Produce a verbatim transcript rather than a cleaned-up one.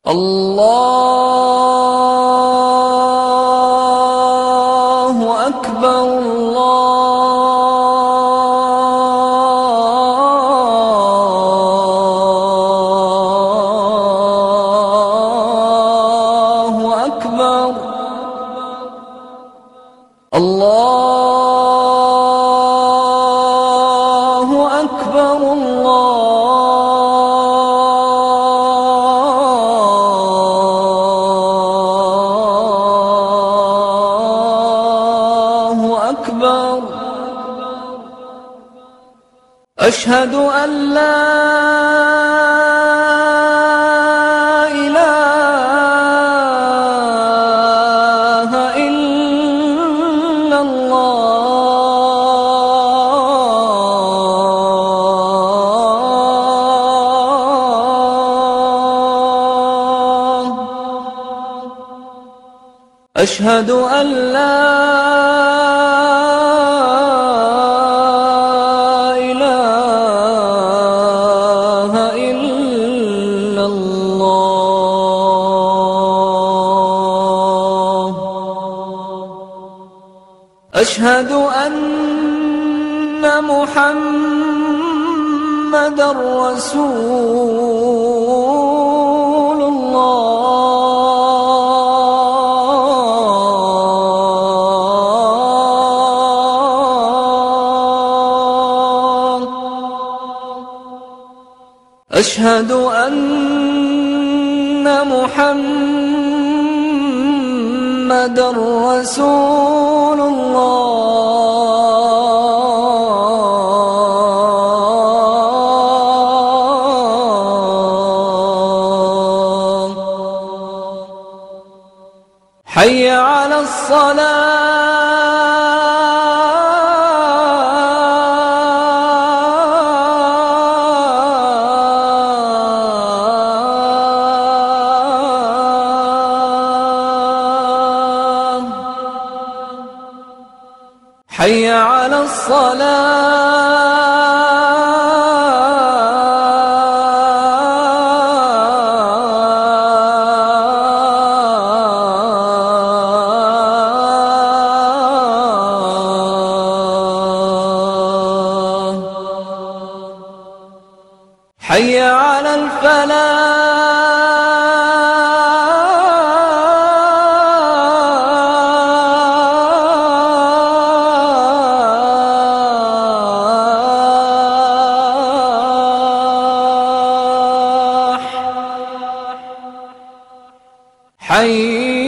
الله أكبر الله أكبر الله أكبر الله أكبر. أشهد أن لا إله إلا الله. أشهد أن لا إله إلا الله. أشهد أن محمدًا رسول الله. أشهد أن محمدًا رسول الله. حي على الصلاة. حي على الصلاة. حي على الفلاح. حي